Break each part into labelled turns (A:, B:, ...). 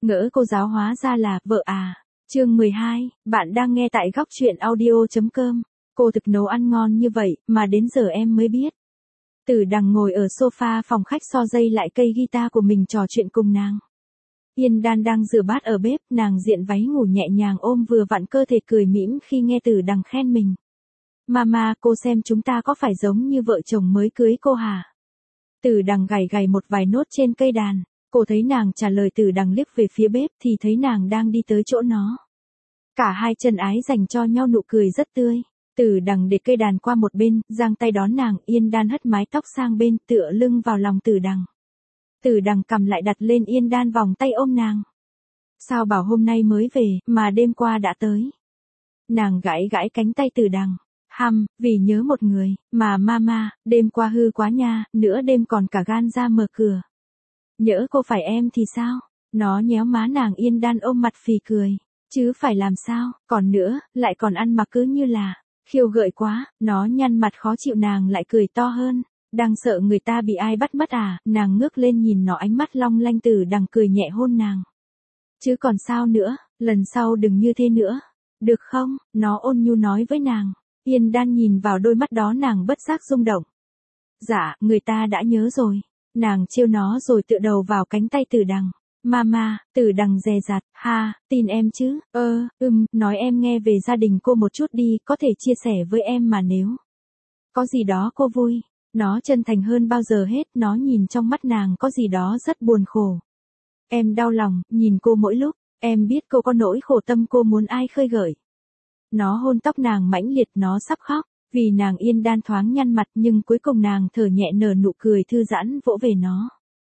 A: Ngỡ cô giáo hóa ra là vợ à. Chương 12, bạn đang nghe tại góc truyện audio.com. Cô thực nấu ăn ngon như vậy mà đến giờ em mới biết. Tử Đằng ngồi ở sofa phòng khách so dây lại cây guitar của mình trò chuyện cùng nàng. Yên Đan đang rửa bát ở bếp, nàng diện váy ngủ nhẹ nhàng ôm vừa vặn cơ thể cười mỉm khi nghe Tử Đằng khen mình. Mama, cô xem chúng ta có phải giống như vợ chồng mới cưới cô hả? Tử Đằng gảy gảy một vài nốt trên cây đàn. Cô thấy nàng trả lời Tử Đằng liếc về phía bếp thì thấy nàng đang đi tới chỗ nó. Cả hai chân ái dành cho nhau nụ cười rất tươi. Tử Đằng để cây đàn qua một bên, giang tay đón nàng, Yên Đan hất mái tóc sang bên, tựa lưng vào lòng Tử Đằng. Tử Đằng cầm lại đặt lên Yên Đan vòng tay ôm nàng. Sao bảo hôm nay mới về, mà đêm qua đã tới. Nàng gãi gãi cánh tay Tử Đằng. Vì nhớ một người, mà mama, đêm qua hư quá nha, nửa đêm còn cả gan ra mở cửa. Nhỡ cô phải em thì sao? Nó nhéo má nàng, Yên Đan ôm mặt phì cười. Chứ phải làm sao, còn nữa, lại còn ăn mặc cứ như là, khiêu gợi quá, nó nhăn mặt khó chịu, nàng lại cười to hơn. Đang sợ người ta bị ai bắt mất à, nàng ngước lên nhìn nó, ánh mắt long lanh. Tử Đằng cười nhẹ hôn nàng. Chứ còn sao nữa, lần sau đừng như thế nữa. Được không? Nó ôn nhu nói với nàng. Yên Đan nhìn vào đôi mắt đó, nàng bất giác rung động. Dạ, người ta đã nhớ rồi. Nàng trêu nó rồi tựa đầu vào cánh tay Tử Đằng. Mama, Tử Đằng dè dặt, tin em chứ? Nói em nghe về gia đình cô một chút đi, có thể chia sẻ với em mà nếu có gì đó cô vui. Nó chân thành hơn bao giờ hết, nó nhìn trong mắt nàng có gì đó rất buồn khổ. Em đau lòng, nhìn cô mỗi lúc, em biết cô có nỗi khổ tâm cô muốn ai khơi gợi. Nó hôn tóc nàng mãnh liệt, nó sắp khóc, vì nàng. Yên Đan thoáng nhăn mặt nhưng cuối cùng nàng thở nhẹ nở nụ cười thư giãn vỗ về nó.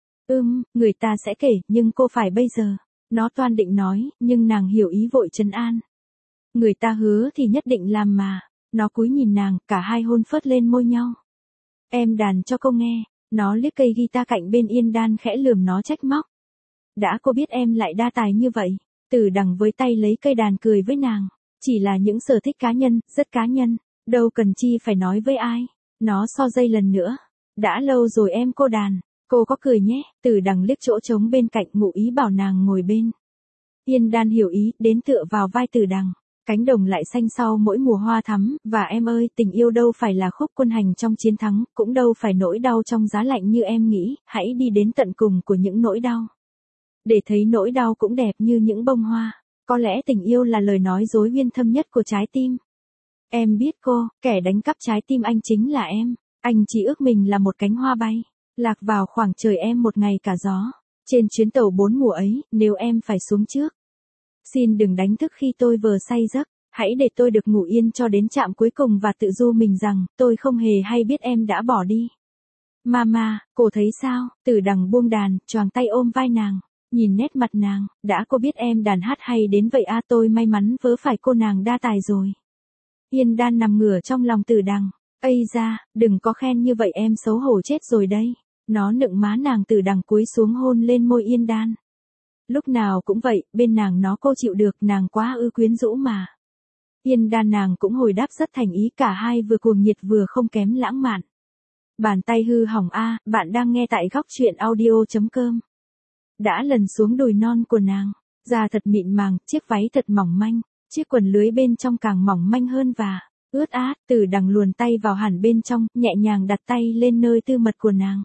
A: Người ta sẽ kể, nhưng cô phải bây giờ. Nó toan định nói, nhưng nàng hiểu ý vội trấn an. Người ta hứa thì nhất định làm mà. Nó cúi nhìn nàng, cả hai hôn phớt lên môi nhau. Em đàn cho cô nghe. Nó liếc cây guitar cạnh bên, Yên Đan khẽ lườm nó trách móc. Đã cô biết em lại đa tài như vậy. Tử Đằng với tay lấy cây đàn cười với nàng. Chỉ là những sở thích cá nhân, rất cá nhân. Đâu cần chi phải nói với ai. Nó so dây lần nữa. Đã lâu rồi em cô đàn. Cô có cười nhé. Tử Đằng liếc chỗ trống bên cạnh, ngụ ý bảo nàng ngồi bên. Yên Đan hiểu ý, đến tựa vào vai Tử Đằng. Cánh đồng lại xanh sau mỗi mùa hoa thắm, và em ơi, tình yêu đâu phải là khúc quân hành trong chiến thắng, cũng đâu phải nỗi đau trong giá lạnh như em nghĩ, hãy đi đến tận cùng của những nỗi đau. Để thấy nỗi đau cũng đẹp như những bông hoa. Có lẽ tình yêu là lời nói dối uyên thâm nhất của trái tim. Em biết cô, kẻ đánh cắp trái tim anh chính là em. Anh chỉ ước mình là một cánh hoa bay, lạc vào khoảng trời em một ngày cả gió. Trên chuyến tàu 4 mùa ấy, nếu em phải xuống trước, xin đừng đánh thức khi tôi vừa say giấc. Hãy để tôi được ngủ yên cho đến trạm cuối cùng và tự du mình rằng, tôi không hề hay biết em đã bỏ đi. Mama, cô thấy sao? Tử Đằng buông đàn, choàng tay ôm vai nàng. Nhìn nét mặt nàng, đã cô biết em đàn hát hay đến vậy à, tôi may mắn vớ phải cô nàng đa tài rồi. Yên Đan nằm ngửa trong lòng Tử Đằng. Ây da, đừng có khen như vậy, em xấu hổ chết rồi đây. Nó nựng má nàng. Tử Đằng cúi xuống hôn lên môi Yên Đan. Lúc nào cũng vậy, bên nàng nó cô chịu được, nàng quá quyến rũ mà. Yên Đan nàng cũng hồi đáp rất thành ý, cả hai vừa cuồng nhiệt vừa không kém lãng mạn. Bàn tay hư hỏng a, bạn đang nghe tại góc truyện audio.com. Đã lần xuống đùi non của nàng, da thật mịn màng, chiếc váy thật mỏng manh, chiếc quần lưới bên trong càng mỏng manh hơn và ướt át. Tử Đằng luồn tay vào hẳn bên trong, nhẹ nhàng đặt tay lên nơi tư mật của nàng.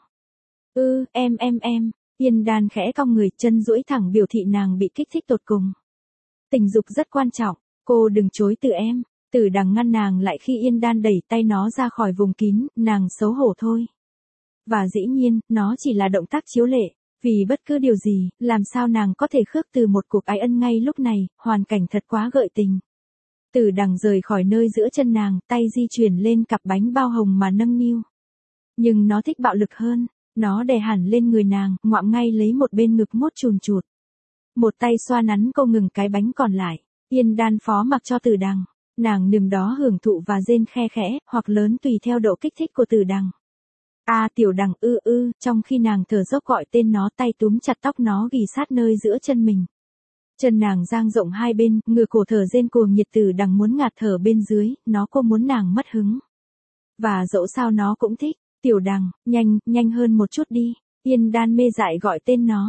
A: Em. Yên Đan khẽ cong người, chân duỗi thẳng biểu thị nàng bị kích thích tột cùng. Tình dục rất quan trọng, cô đừng chối từ em. Tử Đằng ngăn nàng lại khi Yên Đan đẩy tay nó ra khỏi vùng kín, nàng xấu hổ thôi. Và dĩ nhiên, nó chỉ là động tác chiếu lệ. Vì bất cứ điều gì, làm sao nàng có thể khước từ một cuộc ái ân ngay lúc này, hoàn cảnh thật quá gợi tình. Tử Đằng rời khỏi nơi giữa chân nàng, tay di chuyển lên cặp bánh bao hồng mà nâng niu. Nhưng nó thích bạo lực hơn, nó đè hẳn lên người nàng, ngoạm ngay lấy một bên ngực mốt chùn chụt. Một tay xoa nắn cô ngừng cái bánh còn lại, Yên Đan phó mặc cho Tử Đằng. Nàng nằm đó hưởng thụ và rên khe khẽ, hoặc lớn tùy theo độ kích thích của Tử Đằng. Tiểu Đằng trong khi nàng thở dốc gọi tên nó, tay túm chặt tóc nó ghì sát nơi giữa chân mình. Chân nàng dang rộng hai bên, ngửa cổ thở rên cuồng nhiệt. Tử Đằng muốn ngạt thở bên dưới, cô muốn nàng mất hứng. Và dẫu sao nó cũng thích. Tiểu Đằng, nhanh hơn một chút đi. Yên Đan mê dại gọi tên nó.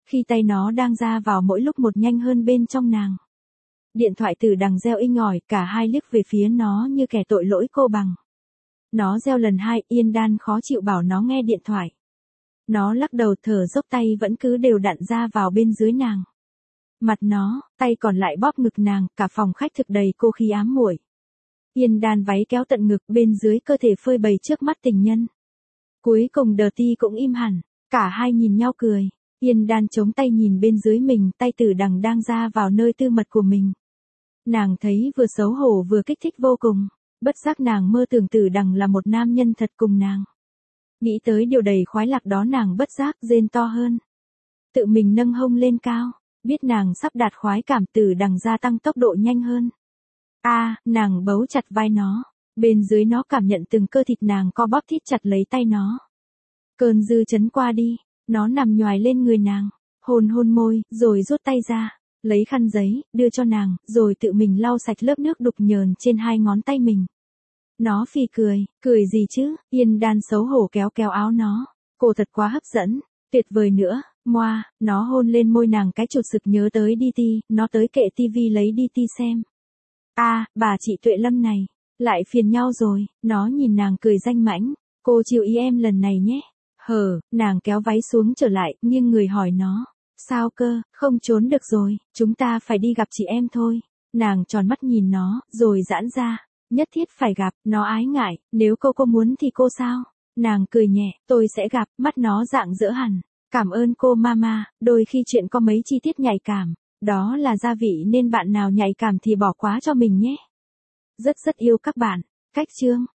A: Khi tay nó đang ra vào mỗi lúc một nhanh hơn bên trong nàng. Điện thoại Tử Đằng reo inh ỏi, cả hai liếc về phía nó như kẻ tội lỗi cô bằng. Nó reo lần 2, Yên Đan khó chịu bảo nó nghe điện thoại. Nó lắc đầu thở dốc, tay vẫn cứ đều đặn ra vào bên dưới nàng. Mặt nó, tay còn lại bóp ngực nàng, cả phòng khách thực đầy cô khí ám muội. Yên Đan váy kéo tận ngực, bên dưới cơ thể phơi bày trước mắt tình nhân. Cuối cùng Dirty cũng im hẳn, cả hai nhìn nhau cười. Yên Đan chống tay nhìn bên dưới mình, tay Tử Đằng đang ra vào nơi tư mật của mình. Nàng thấy vừa xấu hổ vừa kích thích vô cùng, bất giác nàng mơ tưởng Tử Đằng là một nam nhân thật cùng nàng. Nghĩ tới điều đầy khoái lạc đó nàng bất giác rên to hơn. Tự mình nâng hông lên cao, biết nàng sắp đạt khoái cảm, Tử Đằng gia tăng tốc độ nhanh hơn. Nàng bấu chặt vai nó, bên dưới nó cảm nhận từng cơ thịt nàng co bóp thít chặt lấy tay nó. Cơn dư chấn qua đi, nó nằm nhoài lên người nàng, hôn hôn môi, rồi rút tay ra, lấy khăn giấy, đưa cho nàng, rồi tự mình lau sạch lớp nước đục nhờn trên 2 ngón tay mình. Nó phì cười gì chứ, Yên Đan xấu hổ kéo kéo áo nó, cô thật quá hấp dẫn, tuyệt vời nữa, moa, nó hôn lên môi nàng cái chột sực nhớ tới DT, nó tới kệ tivi lấy DT xem. Bà chị Tuệ Lâm này, lại phiền nhau rồi, nó nhìn nàng cười danh mãnh, cô chiều ý em lần này nhé. Nàng kéo váy xuống trở lại, nhưng người hỏi nó, sao cơ, không trốn được rồi, chúng ta phải đi gặp chị em thôi. Nàng tròn mắt nhìn nó, rồi giãn ra, nhất thiết phải gặp, nó ái ngại, nếu cô muốn thì cô sao? Nàng cười nhẹ, tôi sẽ gặp, mắt nó rạng rỡ hẳn. Cảm ơn cô mama, đôi khi chuyện có mấy chi tiết nhạy cảm, đó là gia vị nên bạn nào nhạy cảm thì bỏ qua cho mình nhé. Rất yêu các bạn. Cách chương